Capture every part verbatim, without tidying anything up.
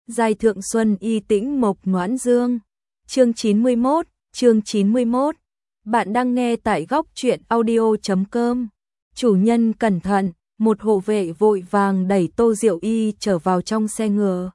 Giai thượng xuân y tĩnh mộc noãn dương. Chương chín mươi mốt, chương chín mươi mốt. Bạn đang nghe tại góc truyện audio chấm com. Chủ nhân cẩn thận, một hộ vệ vội vàng đẩy Tô Diệu Y trở vào trong xe ngựa.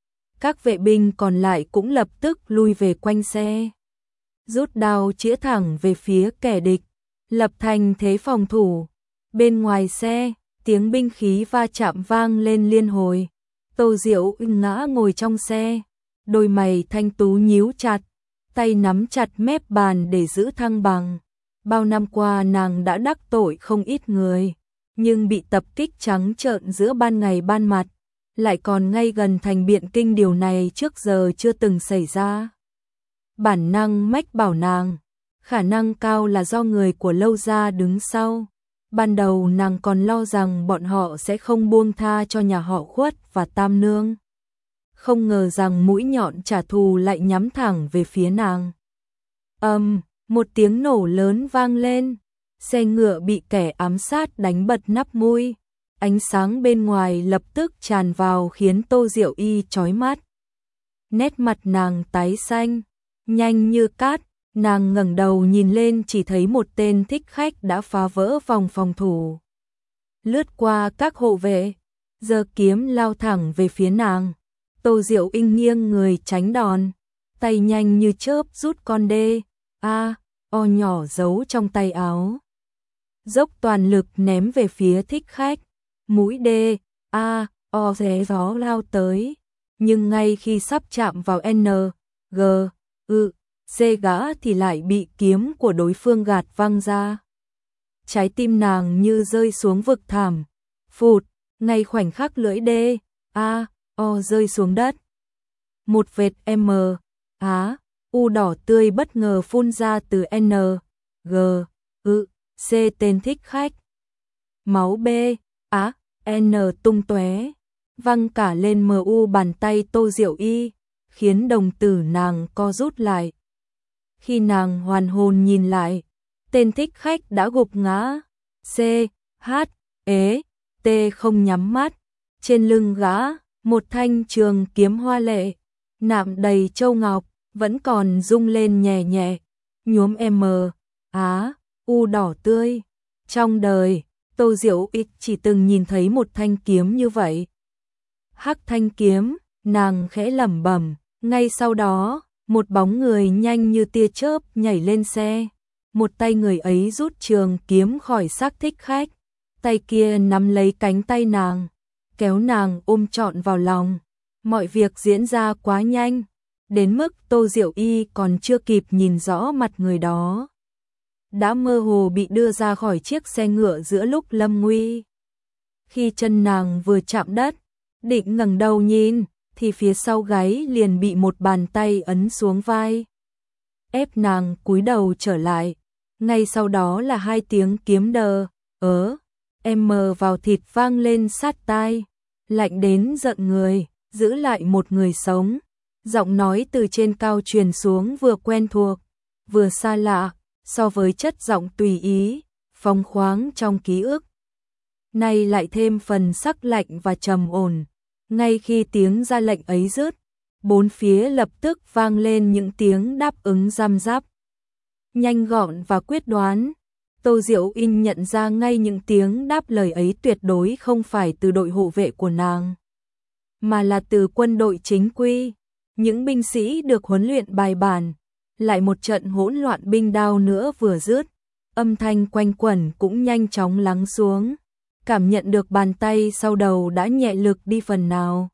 Các vệ binh còn lại cũng lập tức lui về quanh xe, rút đao chĩa thẳng về phía kẻ địch, lập thành thế phòng thủ. Bên ngoài xe, tiếng binh khí va chạm vang lên liên hồi. Tô Diệu Y ngã ngồi trong xe, đôi mày thanh tú nhíu chặt, tay nắm chặt mép bàn để giữ thăng bằng. Bao năm qua nàng đã đắc tội không ít người, nhưng bị tập kích trắng trợn giữa ban ngày ban mặt, lại còn ngay gần thành Biện Kinh, điều này trước giờ chưa từng xảy ra. Bản năng mách bảo nàng, khả năng cao là do người của Lâu gia đứng sau. Ban đầu nàng còn lo rằng bọn họ sẽ không buông tha cho nhà họ Khuất và Tam Nương. Không ngờ rằng mũi nhọn trả thù lại nhắm thẳng về phía nàng. Ầm, um, một tiếng nổ lớn vang lên, xe ngựa bị kẻ ám sát đánh bật nắp mui. Ánh sáng bên ngoài lập tức tràn vào khiến Tô Diệu Y chói mắt. Nét mặt nàng tái xanh, nhanh như cát, nàng ngẩng đầu nhìn lên chỉ thấy một tên thích khách đã phá vỡ vòng phòng thủ, lướt qua các hộ vệ, giơ kiếm lao thẳng về phía nàng. Tô Diệu Y nghiêng người tránh đòn, tay nhanh như chớp rút con đê a o nhỏ giấu trong tay áo, dốc toàn lực ném về phía thích khách. Mũi đê a o xé gió lao tới, nhưng ngay khi sắp chạm vào N G ư C gã thì lại bị kiếm của đối phương gạt văng ra. Trái tim nàng như rơi xuống vực thẳm, phụt, ngay khoảnh khắc lưỡi đê a o rơi xuống đất, một vệt M á u đỏ tươi bất ngờ phun ra từ N G ư C tên thích khách. Máu B á N tung tóe, văng cả lên mờ u bàn tay Tô Diệu Y, khiến đồng tử nàng co rút lại. Khi nàng hoàn hồn nhìn lại, tên thích khách đã gục ngã. C H ế T không nhắm mắt, trên lưng gã một thanh trường kiếm hoa lệ, nạm đầy châu ngọc, vẫn còn rung lên nhẹ nhẹ, nhuốm M á u đỏ tươi. Trong đời, Tô Diệu Y chỉ từng nhìn thấy một thanh kiếm như vậy. Hắc thanh kiếm, nàng khẽ lẩm bẩm. Ngay sau đó, một bóng người nhanh như tia chớp nhảy lên xe. Một tay người ấy rút trường kiếm khỏi xác thích khách, tay kia nắm lấy cánh tay nàng, kéo nàng ôm trọn vào lòng. Mọi việc diễn ra quá nhanh, đến mức Tô Diệu Y còn chưa kịp nhìn rõ mặt người đó, đã mơ hồ bị đưa ra khỏi chiếc xe ngựa giữa lúc lâm nguy. Khi chân nàng vừa chạm đất, định ngẩng đầu nhìn, thì phía sau gáy liền bị một bàn tay ấn xuống vai, ép nàng cúi đầu trở lại. Ngay sau đó là hai tiếng kiếm đờ, ớ, em mờ vào thịt vang lên sát tai, lạnh đến giận người, giữ lại một người sống. Giọng nói từ trên cao truyền xuống vừa quen thuộc, vừa xa lạ, so với chất giọng tùy ý, phóng khoáng trong ký ức, nay lại thêm phần sắc lạnh và trầm ổn. Ngay khi tiếng ra lệnh ấy dứt, bốn phía lập tức vang lên những tiếng đáp ứng răm rắp, nhanh gọn và quyết đoán. Tô Diệu Y nhận ra ngay những tiếng đáp lời ấy tuyệt đối không phải từ đội hộ vệ của nàng, mà là từ quân đội chính quy, những binh sĩ được huấn luyện bài bản. Lại một trận hỗn loạn binh đao nữa vừa dứt, âm thanh quanh quẩn cũng nhanh chóng lắng xuống, cảm nhận được bàn tay sau đầu đã nhẹ lực đi phần nào.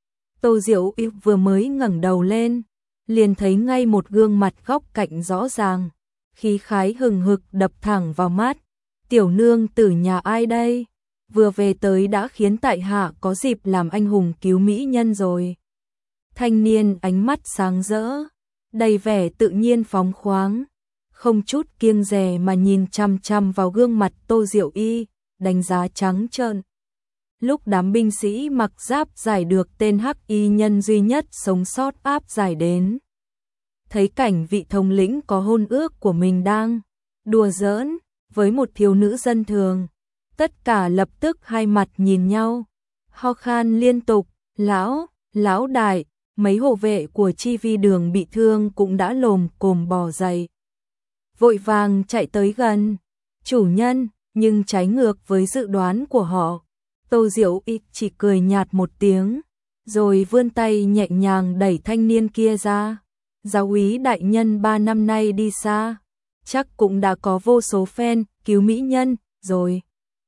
Tô Diệu Y vừa mới ngẩng đầu lên, liền thấy ngay một gương mặt góc cạnh rõ ràng, khí khái hừng hực đập thẳng vào mắt. Tiểu nương tử nhà ai đây? Vừa về tới đã khiến tại hạ có dịp làm anh hùng cứu mỹ nhân rồi. Thanh niên ánh mắt sáng rỡ, đầy vẻ tự nhiên phóng khoáng, không chút kiêng dè mà nhìn chăm chăm vào gương mặt Tô Diệu Y, đánh giá trắng trợn. Lúc đám binh sĩ mặc giáp giải được tên hắc y nhân duy nhất sống sót áp giải đến, thấy cảnh vị thống lĩnh có hôn ước của mình đang đùa giỡn với một thiếu nữ dân thường, tất cả lập tức hai mặt nhìn nhau, ho khan liên tục. Lão, Lão đại, mấy hộ vệ của Chi Vi Đường bị thương cũng đã lồm cồm bò dậy. Vội vàng chạy tới gần. Chủ nhân, nhưng trái ngược với dự đoán của họ. Tô Diệu Y chỉ cười nhạt một tiếng, rồi vươn tay nhẹ nhàng đẩy thanh niên kia ra. Giáo úy đại nhân ba năm nay đi xa, chắc cũng đã có vô số fan cứu mỹ nhân rồi.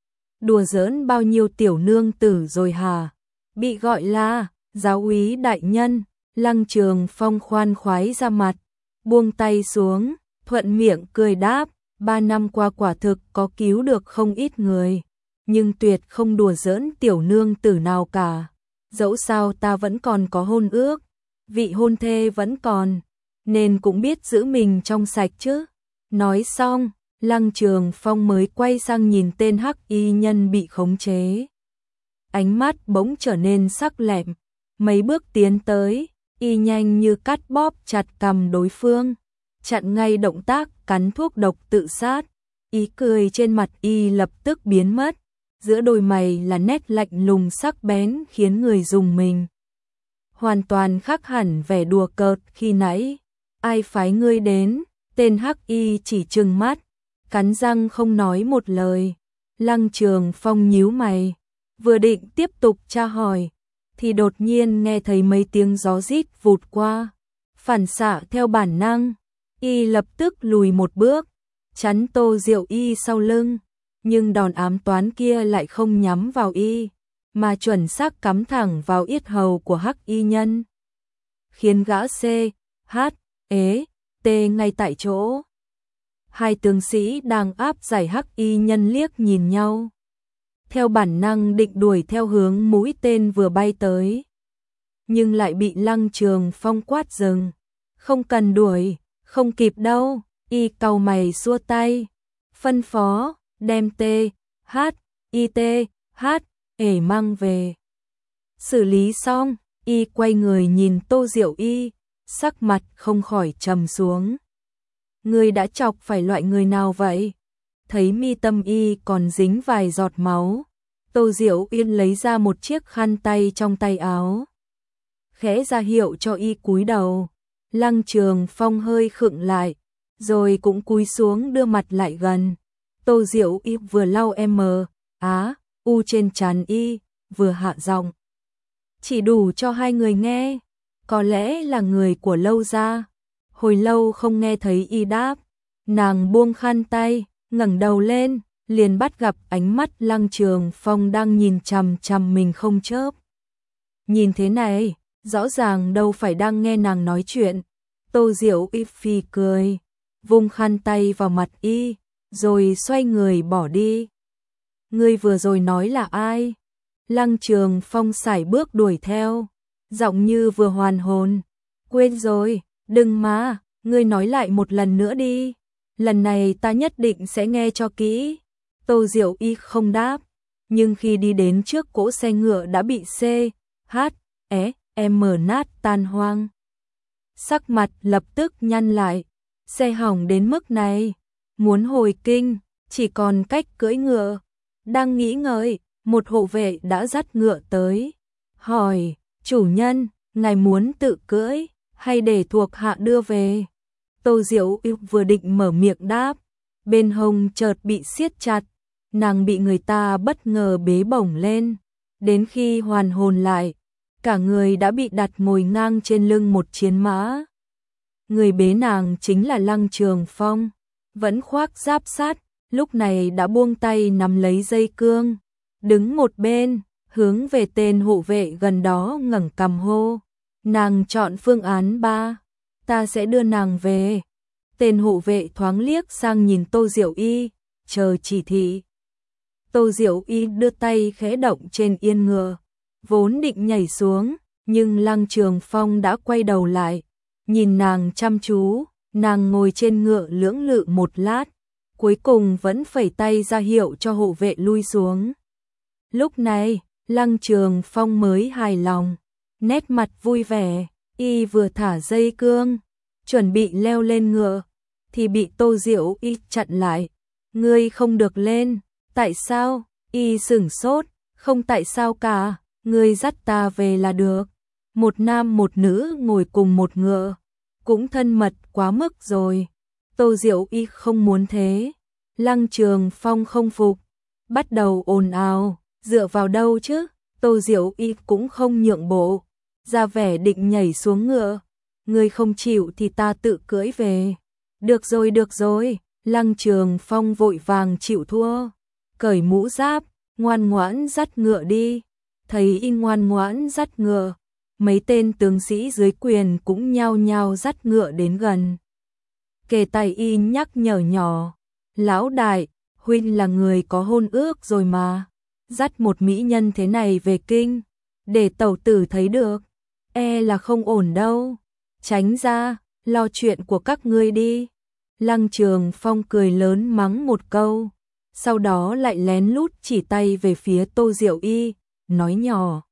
Đùa giỡn bao nhiêu tiểu nương tử rồi hả? Bị gọi là giáo úy đại nhân, Lăng Trường Phong khoan khoái ra mặt, buông tay xuống, thuận miệng cười đáp, ba năm qua quả thực có cứu được không ít người, nhưng tuyệt không đùa giỡn tiểu nương tử nào cả. Dẫu sao ta vẫn còn có hôn ước, vị hôn thê vẫn còn, nên cũng biết giữ mình trong sạch chứ. Nói xong, Lăng Trường Phong mới quay sang nhìn tên hắc y nhân bị khống chế. Ánh mắt bỗng trở nên sắc lẹm, mấy bước tiến tới, y nhanh như cắt bóp chặt cằm đối phương, chặn ngay động tác cắn thuốc độc tự sát. Ý cười trên mặt y lập tức biến mất, giữa đôi mày là nét lạnh lùng sắc bén khiến người rùng mình. Hoàn toàn khác hẳn vẻ đùa cợt khi nãy. Ai phái ngươi đến? Tên hắc y chỉ trừng mắt, cắn răng không nói một lời. Lăng Trường Phong nhíu mày, vừa định tiếp tục tra hỏi, thì đột nhiên nghe thấy mấy tiếng gió rít vụt qua. Phản xạ theo bản năng, y lập tức lùi một bước, chắn Tô Diệu Y sau lưng, nhưng đòn ám toán kia lại không nhắm vào y, mà chuẩn xác cắm thẳng vào yết hầu của hắc y nhân, khiến gã C, H, ế, T ngay tại chỗ. Hai tướng sĩ đang áp giải hắc y nhân liếc nhìn nhau, theo bản năng định đuổi theo hướng mũi tên vừa bay tới, nhưng lại bị Lăng Trường Phong quát dừng. Không cần đuổi, không kịp đâu. Y cau mày xua tay, phân phó, đem T, H, I T, H, ể mang về. Xử lý xong, y quay người nhìn Tô Diệu Y, sắc mặt không khỏi trầm xuống. Ngươi đã chọc phải loại người nào vậy? Thấy mi tâm y còn dính vài giọt máu, Tô Diệu Yên lấy ra một chiếc khăn tay trong tay áo, khẽ ra hiệu cho y cúi đầu. Lăng Trường Phong hơi khựng lại, rồi cũng cúi xuống đưa mặt lại gần. Tô Diệu Y vừa lau M, á, U trên trán y, vừa hạ giọng. Chỉ đủ cho hai người nghe, có lẽ là người của Lâu gia. Hồi lâu không nghe thấy y đáp, nàng buông khăn tay, ngẩng đầu lên, liền bắt gặp ánh mắt Lăng Trường Phong đang nhìn chằm chằm mình không chớp. Nhìn thế này, rõ ràng đâu phải đang nghe nàng nói chuyện. Tô Diệu Y phì cười, vung khăn tay vào mặt y, rồi xoay người bỏ đi. Ngươi vừa rồi nói là ai? Lăng Trường Phong sải bước đuổi theo, giọng như vừa hoàn hồn. Quên rồi, đừng mà, ngươi nói lại một lần nữa đi. Lần này ta nhất định sẽ nghe cho kỹ. Tô Diệu Y không đáp, nhưng khi đi đến trước cỗ xe ngựa đã bị C, H, E, M nát tan hoang. Sắc mặt lập tức nhăn lại, xe hỏng đến mức này, muốn hồi kinh, chỉ còn cách cưỡi ngựa. Đang nghĩ ngợi, một hộ vệ đã dắt ngựa tới, hỏi, chủ nhân, ngài muốn tự cưỡi, hay để thuộc hạ đưa về? Tô Diệu Y vừa định mở miệng đáp, bên hông chợt bị siết chặt, nàng bị người ta bất ngờ bế bổng lên, đến khi hoàn hồn lại, cả người đã bị đặt ngồi ngang trên lưng một chiến mã. Người bế nàng chính là Lăng Trường Phong, vẫn khoác giáp sắt, lúc này đã buông tay nắm lấy dây cương, đứng một bên, hướng về tên hộ vệ gần đó ngẩng cằm hô. Nàng chọn phương án ba, ta sẽ đưa nàng về. Tên hộ vệ thoáng liếc sang nhìn Tô Diệu Y, chờ chỉ thị. Tô Diệu Y đưa tay khẽ động trên yên ngựa, vốn định nhảy xuống, nhưng Lăng Trường Phong đã quay đầu lại, nhìn nàng chăm chú. Nàng ngồi trên ngựa lưỡng lự một lát, cuối cùng vẫn phẩy tay ra hiệu cho hộ vệ lui xuống. Lúc này, Lăng Trường Phong mới hài lòng, nét mặt vui vẻ, y vừa thả dây cương, chuẩn bị leo lên ngựa, thì bị Tô Diệu Y chặn lại. Ngươi không được lên. Tại sao? Y sửng sốt, không tại sao cả, ngươi dắt ta về là được. một nam một nữ ngồi cùng một ngựa, cũng thân mật quá mức rồi. Tô Diệu Y không muốn thế. Lăng Trường Phong không phục, bắt đầu ồn ào, dựa vào đâu chứ? Tô Diệu Y cũng không nhượng bộ, ra vẻ định nhảy xuống ngựa. Ngươi không chịu thì ta tự cưỡi về. Được rồi, được rồi. Lăng Trường Phong vội vàng chịu thua, cởi mũ giáp, ngoan ngoãn dắt ngựa đi. Thấy Y ngoan ngoãn dắt ngựa, mấy tên tướng sĩ dưới quyền cũng nhao nhao dắt ngựa đến gần. Kề tay Y nhắc nhở nhỏ, lão đại, huynh là người có hôn ước rồi mà, dắt một mỹ nhân thế này về kinh, để tẩu tử thấy được, e là không ổn đâu, tránh ra, lo chuyện của các ngươi đi. Lăng Trường Phong cười lớn mắng một câu, sau đó lại lén lút chỉ tay về phía Tô Diệu Y, nói nhỏ.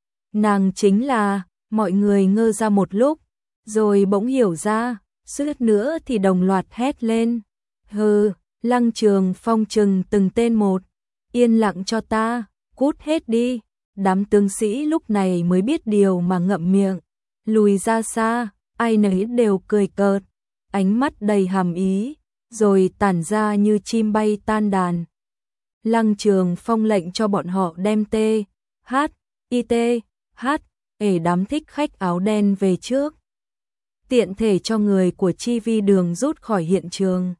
Nàng chính là, mọi người ngơ ra một lúc, rồi bỗng hiểu ra, suýt nữa thì đồng loạt hét lên. Hừ, Lăng Trường Phong trừng từng tên một, yên lặng cho ta, cút hết đi. Đám tướng sĩ lúc này mới biết điều mà ngậm miệng, lùi ra xa, ai nấy đều cười cợt, ánh mắt đầy hàm ý, rồi tản ra như chim bay tan đàn. Lăng Trường Phong lệnh cho bọn họ đem tê, hát, y tê, hát, ể đám thích khách áo đen về trước. Tiện thể cho người của Chi Vi Đường rút khỏi hiện trường.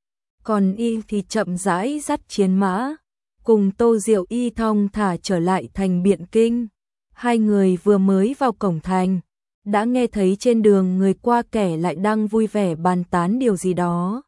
Còn Y thì chậm rãi dắt chiến mã, cùng Tô Diệu Y thong thả trở lại thành Biện Kinh. Hai người vừa mới vào cổng thành, đã nghe thấy trên đường người qua kẻ lại đang vui vẻ bàn tán điều gì đó.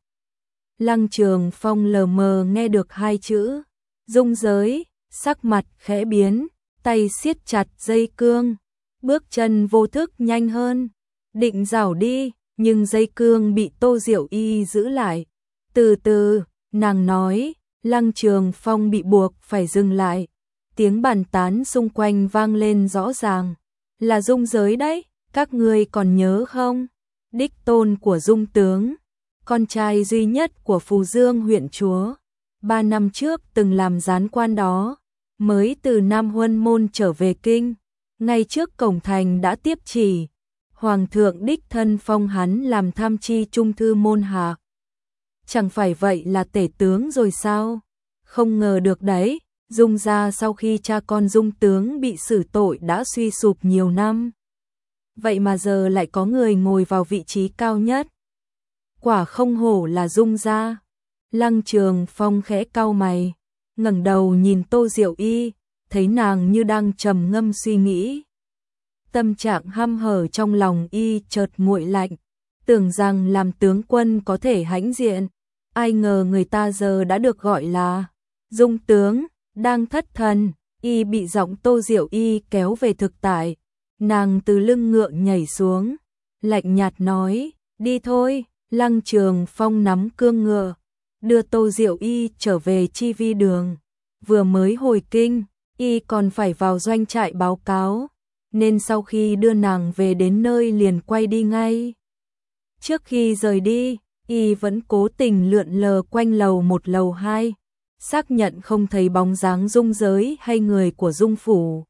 Lăng Trường Phong lờ mờ nghe được hai chữ, dung giới, sắc mặt khẽ biến, tay siết chặt dây cương, bước chân vô thức nhanh hơn, định rảo đi, nhưng dây cương bị Tô Diệu Y giữ lại. Từ từ, nàng nói, Lăng Trường Phong bị buộc phải dừng lại. Tiếng bàn tán xung quanh vang lên rõ ràng, là dung giới đấy, các ngươi còn nhớ không? Đích tôn của dung tướng, con trai duy nhất của Phù Dương huyện chúa, ba năm trước từng làm gián quan đó, mới từ Nam Huân Môn trở về kinh, ngay trước cổng thành đã tiếp chỉ, Hoàng thượng đích thân phong hắn làm tham tri trung thư môn hạ. Chẳng phải vậy là tể tướng rồi sao? Không ngờ được đấy, Dung gia sau khi cha con Dung tướng bị xử tội đã suy sụp nhiều năm. Vậy mà giờ lại có người ngồi vào vị trí cao nhất. Quả không hổ là Dung gia. Lăng Trường Phong khẽ cau mày, ngẩng đầu nhìn Tô Diệu Y, thấy nàng như đang trầm ngâm suy nghĩ. Tâm trạng hăm hở trong lòng Y chợt nguội lạnh, tưởng rằng làm tướng quân có thể hãnh diện, ai ngờ người ta giờ đã được gọi là Dung tướng, đang thất thần. Y bị giọng Tô Diệu Y kéo về thực tại, nàng từ lưng ngựa nhảy xuống, lạnh nhạt nói, đi thôi. Lăng Trường Phong nắm cương ngựa, đưa Tô Diệu Y trở về Chi Vi Đường. Vừa mới hồi kinh, Y còn phải vào doanh trại báo cáo, nên sau khi đưa nàng về đến nơi liền quay đi ngay. Trước khi rời đi, Y vẫn cố tình lượn lờ quanh lầu một lầu hai, xác nhận không thấy bóng dáng Dung giới hay người của Dung phủ.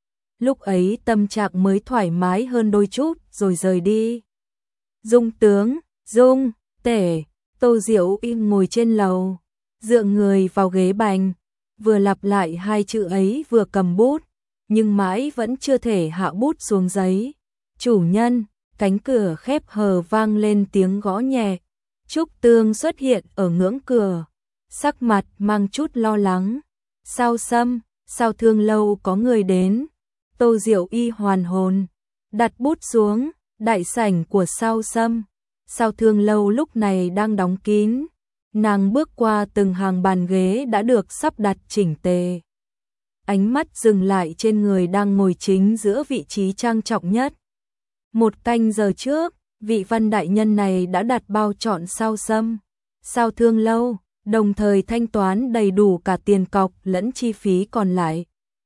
Lúc ấy tâm trạng mới thoải mái hơn đôi chút rồi rời đi. Dung tướng, Dung, tể, Tô Diệu Y ngồi trên lầu, dựa người vào ghế bành, vừa lặp lại hai chữ ấy vừa cầm bút, nhưng mãi vẫn chưa thể hạ bút xuống giấy. Chủ nhân, cánh cửa khép hờ vang lên tiếng gõ nhẹ. Trúc Tương xuất hiện ở ngưỡng cửa, sắc mặt mang chút lo lắng. Sao Sâm, sao Thương Lâu có người đến? Tô Diệu Y hoàn hồn, đặt bút xuống. Đại sảnh của Sao Sâm, Sao Thương Lâu lúc này đang đóng kín. Nàng bước qua từng hàng bàn ghế đã được sắp đặt chỉnh tề, ánh mắt dừng lại trên người đang ngồi chính giữa vị trí trang trọng nhất. Một canh giờ trước, vị văn đại nhân này đã đặt bao trọn Sao Sâm, Sao Thương Lâu, đồng thời thanh toán đầy đủ cả tiền cọc lẫn chi phí còn lại.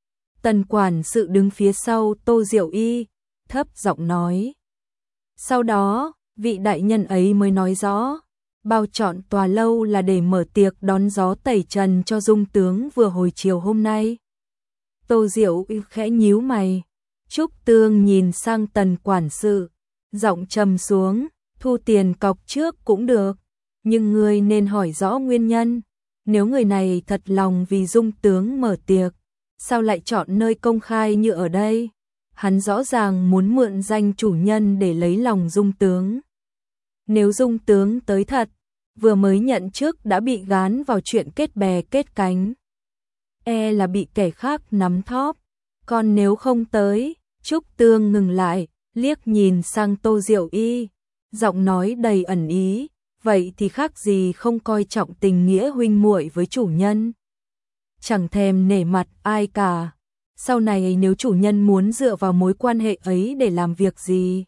Tần quản sự đứng phía sau Tô Diệu Y, thấp giọng nói. Sau đó, vị đại nhân ấy mới nói rõ, bao trọn tòa lâu là để mở tiệc đón gió tẩy trần cho Dung tướng vừa hồi chiều hôm nay. Tô Diệu Y khẽ nhíu mày, Trúc Tương nhìn sang Tần quản sự, giọng trầm xuống, thu tiền cọc trước cũng được, nhưng ngươi nên hỏi rõ nguyên nhân. Nếu người này thật lòng vì Dung tướng mở tiệc, sao lại chọn nơi công khai như ở đây? Hắn rõ ràng muốn mượn danh chủ nhân để lấy lòng Dung tướng. Nếu Dung tướng tới thật, vừa mới nhận trước đã bị gán vào chuyện kết bè kết cánh, e là bị kẻ khác nắm thóp. Còn nếu không tới, Trúc Tương ngừng lại, liếc nhìn sang Tô Diệu Y, giọng nói đầy ẩn ý, vậy thì khác gì không coi trọng tình nghĩa huynh muội với chủ nhân. Chẳng thèm nể mặt ai cả. Sau này nếu chủ nhân muốn dựa vào mối quan hệ ấy để làm việc gì,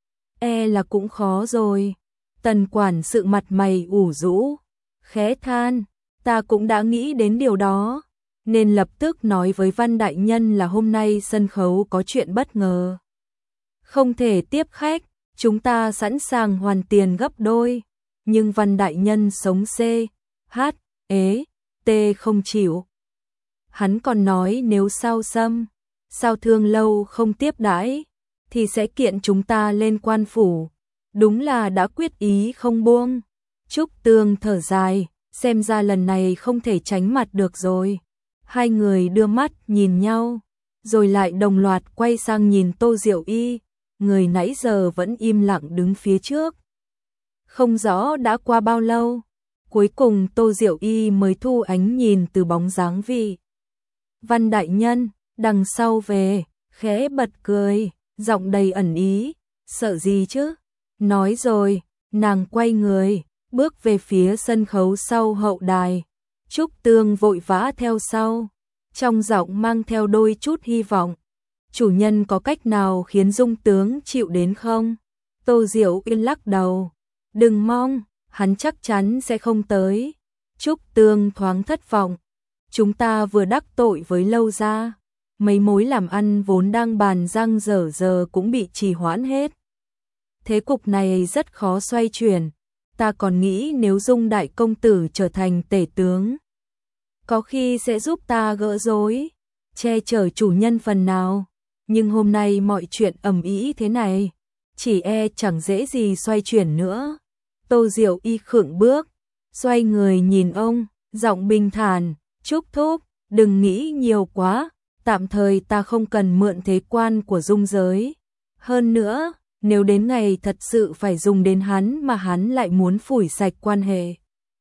e là cũng khó rồi. Tần quản sự mặt mày ủ rũ, khẽ than, ta cũng đã nghĩ đến điều đó, nên lập tức nói với Văn đại nhân là hôm nay sân khấu có chuyện bất ngờ, không thể tiếp khách, chúng ta sẵn sàng hoàn tiền gấp đôi, nhưng Văn đại nhân sống C, H, ế, T không chịu. Hắn còn nói nếu sao Sâm, sao Thương lâu không tiếp đãi, thì sẽ kiện chúng ta lên quan phủ. Đúng là đã quyết ý không buông. Trúc Tương thở dài, xem ra lần này không thể tránh mặt được rồi. Hai người đưa mắt nhìn nhau, rồi lại đồng loạt quay sang nhìn Tô Diệu Y, người nãy giờ vẫn im lặng đứng phía trước. Không rõ đã qua bao lâu, cuối cùng Tô Diệu Y mới thu ánh nhìn từ bóng dáng vị Văn đại nhân đằng sau về, khẽ bật cười, giọng đầy ẩn ý, sợ gì chứ? Nói rồi, nàng quay người, bước về phía sân khấu sau hậu đài. Trúc Tương vội vã theo sau, trong giọng mang theo đôi chút hy vọng. Chủ nhân có cách nào khiến Dung tướng chịu đến không? Tô Diệu Yên lắc đầu, đừng mong, hắn chắc chắn sẽ không tới. Trúc Tương thoáng thất vọng, chúng ta vừa đắc tội với Lâu gia, mấy mối làm ăn vốn đang bàn răng dở giờ cũng bị trì hoãn hết. Thế cục này rất khó xoay chuyển, ta còn nghĩ nếu Dung đại công tử trở thành tể tướng, có khi sẽ giúp ta gỡ rối, che chở chủ nhân phần nào, nhưng hôm nay mọi chuyện ầm ĩ thế này, chỉ e chẳng dễ gì xoay chuyển nữa. Tô Diệu Y khựng bước, xoay người nhìn ông, giọng bình thản, Trúc thúc, đừng nghĩ nhiều quá, tạm thời ta không cần mượn thế quan của Dung giới. Hơn nữa, nếu đến ngày thật sự phải dùng đến hắn mà hắn lại muốn phủi sạch quan hệ,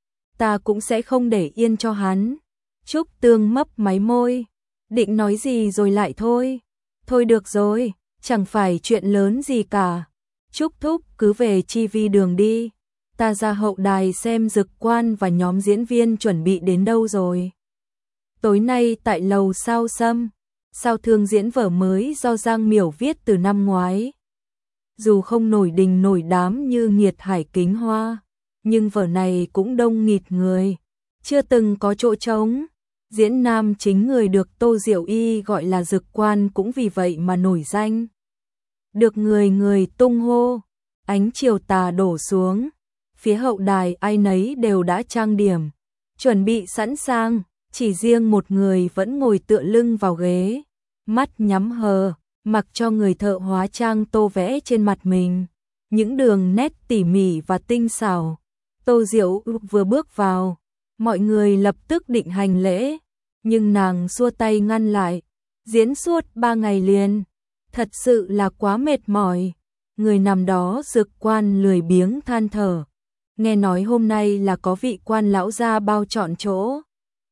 ta cũng sẽ không để yên cho hắn. Trúc Tương mấp máy môi, định nói gì rồi lại thôi. Thôi được rồi, chẳng phải chuyện lớn gì cả. Trúc thúc cứ về chi vi đường đi, ta ra hậu đài xem Dực quan và nhóm diễn viên chuẩn bị đến đâu rồi. Tối nay tại lầu Sao Sâm, Sao Thương diễn vở mới do Giang Miểu viết từ năm ngoái. Dù không nổi đình nổi đám như Nghiệt Hải Kính Hoa, nhưng vở này cũng đông nghịt người, chưa từng có chỗ trống. Diễn nam chính người được Tô Diệu Y gọi là Dực quan cũng vì vậy mà nổi danh. Được người người tung hô, ánh chiều tà đổ xuống, phía hậu đài ai nấy đều đã trang điểm, chuẩn bị sẵn sàng, chỉ riêng một người vẫn ngồi tựa lưng vào ghế, mắt nhắm hờ, mặc cho người thợ hóa trang tô vẽ trên mặt mình, những đường nét tỉ mỉ và tinh xảo. Tô Diệu vừa bước vào, mọi người lập tức định hành lễ, nhưng nàng xua tay ngăn lại, diễn suốt ba ngày liền, thật sự là quá mệt mỏi. Người nằm đó Dực quan lười biếng than thở, nghe nói hôm nay là có vị quan lão gia bao trọn chỗ,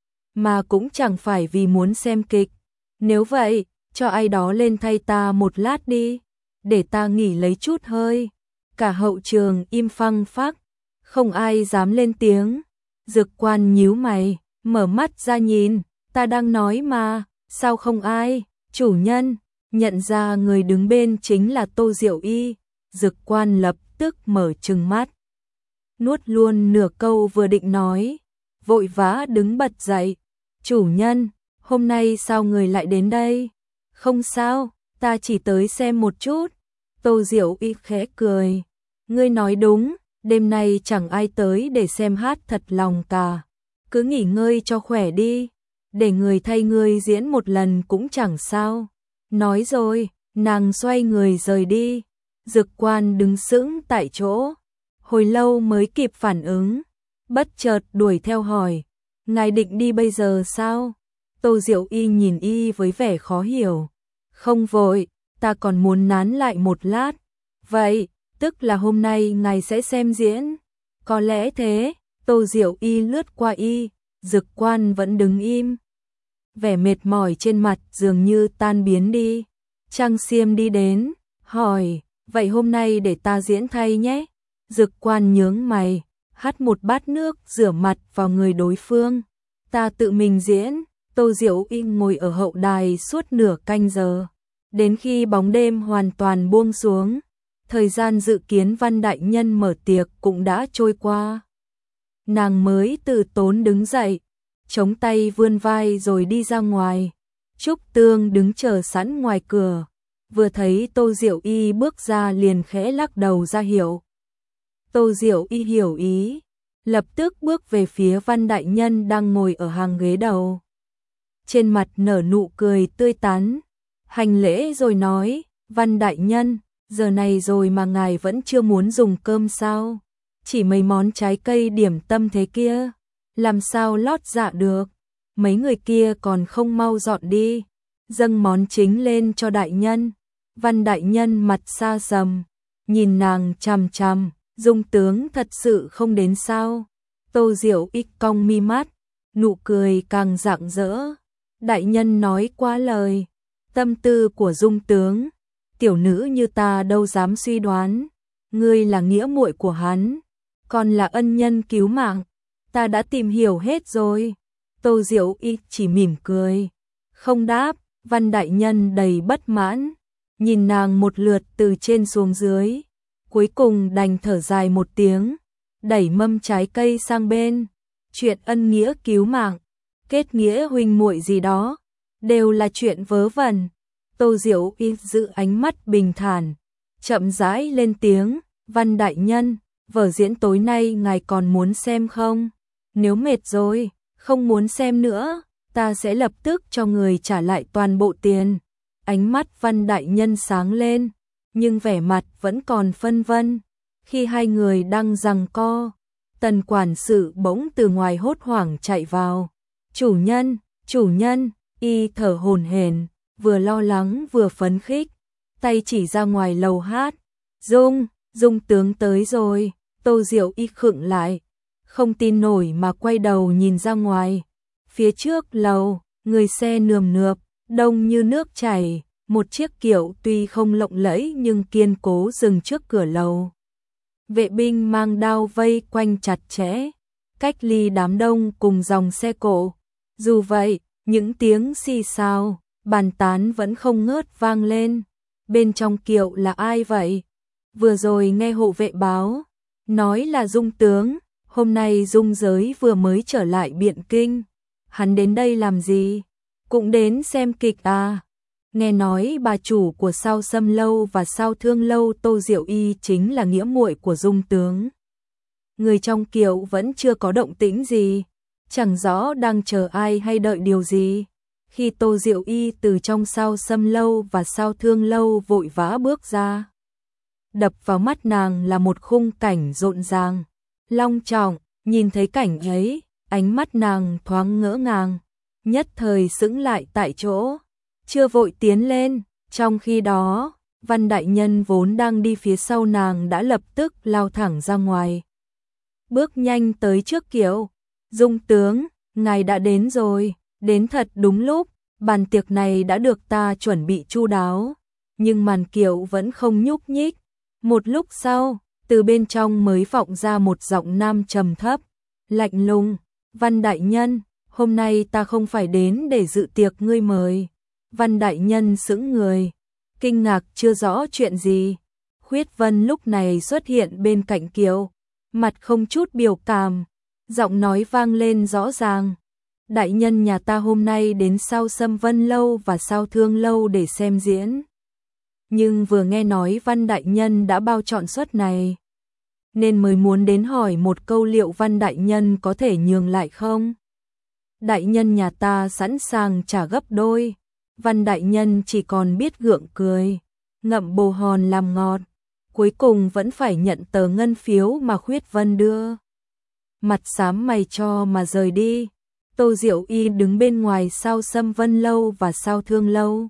mà cũng chẳng phải vì muốn xem kịch. Nếu vậy, cho ai đó lên thay ta một lát đi, để ta nghỉ lấy chút hơi. Cả hậu trường im phăng phắc, không ai dám lên tiếng. Dực quan nhíu mày, mở mắt ra nhìn, ta đang nói mà, sao không ai? Chủ nhân, nhận ra người đứng bên chính là Tô Diệu Y. Dực quan lập tức mở trừng mắt, nuốt luôn nửa câu vừa định nói, vội vã đứng bật dậy. Chủ nhân, hôm nay sao người lại đến đây? Không sao, ta chỉ tới xem một chút. Tô Diệu Y khẽ cười, ngươi nói đúng, đêm nay chẳng ai tới để xem hát thật lòng cả. Cứ nghỉ ngơi cho khỏe đi, để người thay ngươi diễn một lần cũng chẳng sao. Nói rồi, Nàng xoay người rời đi, Dực Quan đứng sững tại chỗ, hồi lâu mới kịp phản ứng, bất chợt đuổi theo hỏi, ngài định đi bây giờ sao? Tô Diệu Y nhìn y với vẻ khó hiểu, không vội, ta còn muốn nán lại một lát. Vậy, tức là hôm nay ngài sẽ xem diễn? Có lẽ thế. Tô Diệu Y lướt qua y, Dực Quan vẫn đứng im. Vẻ mệt mỏi trên mặt dường như tan biến đi. Trang Xiêm đi đến, hỏi, vậy hôm nay để ta diễn thay nhé. Dực Quan nhướng mày, hắt một bát nước rửa mặt vào người đối phương. Ta tự mình diễn. Tô Diệu Y ngồi ở hậu đài suốt nửa canh giờ. Đến khi bóng đêm hoàn toàn buông xuống, thời gian dự kiến Văn đại nhân mở tiệc cũng đã trôi qua. Nàng mới từ tốn đứng dậy, chống tay vươn vai rồi đi ra ngoài. Trúc Tương đứng chờ sẵn ngoài cửa, vừa thấy Tô Diệu Y bước ra liền khẽ lắc đầu ra hiệu. Tô Diệu Y hiểu ý, lập tức bước về phía Văn đại nhân đang ngồi ở hàng ghế đầu. Trên mặt nở nụ cười tươi tắn, hành lễ rồi nói, Văn đại nhân, giờ này rồi mà ngài vẫn chưa muốn dùng cơm sao? Chỉ mấy món trái cây điểm tâm thế kia, làm sao lót dạ được? Mấy người kia còn không mau dọn đi, dâng món chính lên cho đại nhân. Văn đại nhân mặt xa sầm, nhìn nàng chằm chằm, Dung tướng thật sự không đến sao? Tô Diệu Y cong mi mắt, nụ cười càng rạng rỡ. Đại nhân nói quá lời, tâm tư của Dung tướng, tiểu nữ như ta đâu dám suy đoán. Ngươi là nghĩa muội của hắn, còn là ân nhân cứu mạng, ta đã tìm hiểu hết rồi. Tô Diệu Y chỉ mỉm cười, không đáp. Văn đại nhân đầy bất mãn, nhìn nàng một lượt từ trên xuống dưới, cuối cùng đành thở dài một tiếng, đẩy mâm trái cây sang bên. Chuyện ân nghĩa cứu mạng, kết nghĩa huynh muội gì đó, đều là chuyện vớ vẩn. Tô Diệu Y giữ ánh mắt bình thản, chậm rãi lên tiếng, Văn đại nhân, vở diễn tối nay ngài còn muốn xem không? Nếu mệt rồi, không muốn xem nữa, ta sẽ lập tức cho người trả lại toàn bộ tiền. Ánh mắt Văn đại nhân sáng lên, nhưng vẻ mặt vẫn còn phân vân. Khi hai người đang giằng co, Tần quản sự bỗng từ ngoài hốt hoảng chạy vào. Chủ nhân, chủ nhân, y thở hổn hển, vừa lo lắng vừa phấn khích, tay chỉ ra ngoài lầu hát. Dung, Dung tướng tới rồi. Tô Diệu Y khựng lại, không tin nổi mà quay đầu nhìn ra ngoài. Phía trước lầu, người xe nườm nượp, đông như nước chảy, một chiếc kiệu tuy không lộng lẫy nhưng kiên cố dừng trước cửa lầu. Vệ binh mang đao vây quanh chặt chẽ, cách ly đám đông cùng dòng xe cộ. Dù vậy, những tiếng xì xào, bàn tán vẫn không ngớt vang lên. Bên trong kiệu là ai vậy? Vừa rồi nghe hộ vệ báo, nói là Dung tướng, hôm nay Dung giới vừa mới trở lại Biện Kinh. Hắn đến đây làm gì? Cũng đến xem kịch à? Nghe nói bà chủ của Sao Sâm lâu và Sao Thương lâu Tô Diệu Y chính là nghĩa muội của Dung tướng. Người trong kiệu vẫn chưa có động tĩnh gì, chẳng rõ đang chờ ai hay đợi điều gì. Khi Tô Diệu Y từ trong Sao Sâm lâu và Sao Thương lâu vội vã bước ra, đập vào mắt nàng là một khung cảnh rộn ràng, long trọng. Nhìn thấy cảnh ấy, ánh mắt nàng thoáng ngỡ ngàng, nhất thời sững lại tại chỗ, chưa vội tiến lên. Trong khi đó, Văn đại nhân vốn đang đi phía sau nàng đã lập tức lao thẳng ra ngoài, bước nhanh tới trước kiệu. Dung tướng, ngài đã đến rồi, đến thật đúng lúc, bàn tiệc này đã được ta chuẩn bị chu đáo. Nhưng màn kiệu vẫn không nhúc nhích. Một lúc sau, từ bên trong mới vọng ra một giọng nam trầm thấp, lạnh lùng, Văn đại nhân, hôm nay ta không phải đến để dự tiệc ngươi mời. Văn đại nhân sững người, kinh ngạc chưa rõ chuyện gì. Khuyết Vân lúc này xuất hiện bên cạnh kiệu, mặt không chút biểu cảm, giọng nói vang lên rõ ràng. Đại nhân nhà ta hôm nay đến Sao Sâm Vân lâu và Sao Thương lâu để xem diễn. Nhưng vừa nghe nói Văn đại nhân đã bao trọn suất này, nên mới muốn đến hỏi một câu liệu Văn đại nhân có thể nhường lại không? Đại nhân nhà ta sẵn sàng trả gấp đôi. Văn đại nhân chỉ còn biết gượng cười. ngậm bồ hòn làm ngọt, cuối cùng vẫn phải nhận tờ ngân phiếu mà Khuyết Vân đưa. Mặt xám mày cho mà rời đi. Tô Diệu Y đứng bên ngoài Sao Sâm Vân lâu và Sao Thương lâu.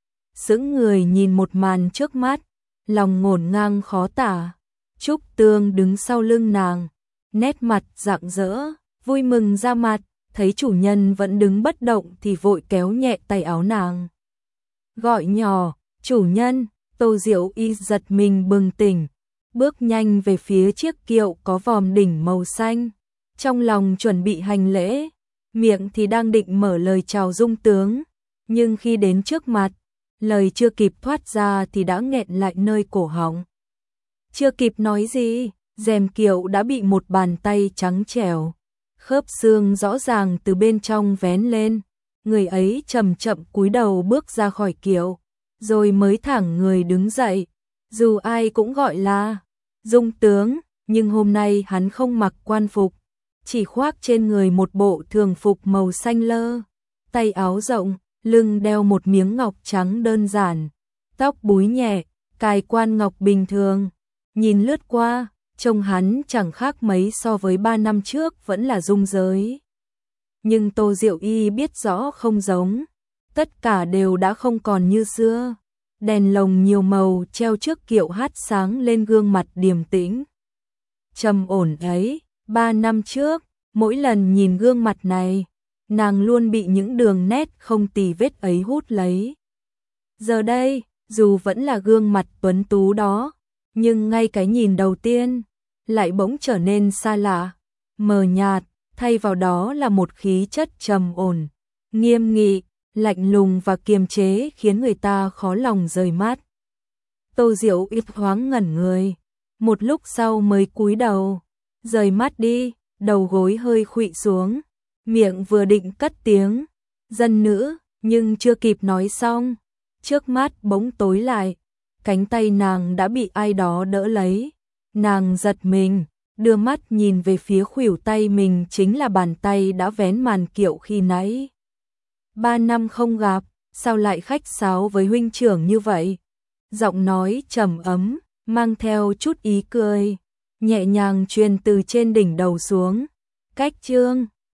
Sững người nhìn một màn trước mắt, lòng ngổn ngang khó tả. Trúc Tương đứng sau lưng nàng, nét mặt rạng rỡ, vui mừng ra mặt, thấy chủ nhân vẫn đứng bất động thì vội kéo nhẹ tay áo nàng. Gọi nhỏ, chủ nhân. Tô Diệu Y giật mình bừng tỉnh, bước nhanh về phía chiếc kiệu có vòm đỉnh màu xanh, trong lòng chuẩn bị hành lễ, miệng thì đang định mở lời chào Dung tướng, nhưng khi đến trước mặt, lời chưa kịp thoát ra thì đã nghẹn lại nơi cổ họng. Chưa kịp nói gì, rèm kiệu đã bị một bàn tay trắng trẻo, khớp xương rõ ràng từ bên trong vén lên, người ấy chậm chậm cúi đầu bước ra khỏi kiệu, rồi mới thẳng người đứng dậy, dù ai cũng gọi là Dung tướng, nhưng hôm nay hắn không mặc quan phục, chỉ khoác trên người một bộ thường phục màu xanh lơ, tay áo rộng, lưng đeo một miếng ngọc trắng đơn giản, tóc búi nhẹ, cài quan ngọc bình thường, nhìn lướt qua, trông hắn chẳng khác mấy so với ba năm trước vẫn là Dung giới. Nhưng Tô Diệu Y biết rõ không giống, tất cả đều đã không còn như xưa. Đèn lồng nhiều màu treo trước kiệu hát sáng lên gương mặt điềm tĩnh, trầm ổn ấy. Ba năm trước, mỗi lần nhìn gương mặt này, nàng luôn bị những đường nét không tì vết ấy hút lấy. Giờ đây, dù vẫn là gương mặt tuấn tú đó, nhưng ngay cái nhìn đầu tiên lại bỗng trở nên xa lạ, mờ nhạt, thay vào đó là một khí chất trầm ổn, nghiêm nghị, lạnh lùng và kiềm chế khiến người ta khó lòng rời mắt. Tô Diệu Y thoáng ngẩn người, một lúc sau mới cúi đầu, rời mắt đi, đầu gối hơi khuỵu xuống, miệng vừa định cất tiếng dân nữ, nhưng chưa kịp nói xong, trước mắt bỗng tối lại, cánh tay nàng đã bị ai đó đỡ lấy, nàng giật mình, đưa mắt nhìn về phía khuỷu tay mình, chính là bàn tay đã vén màn kiệu khi nãy. Ba năm không gặp, sao lại khách sáo với huynh trưởng như vậy? Giọng nói trầm ấm, mang theo chút ý cười, nhẹ nhàng truyền từ trên đỉnh đầu xuống. Cách Trương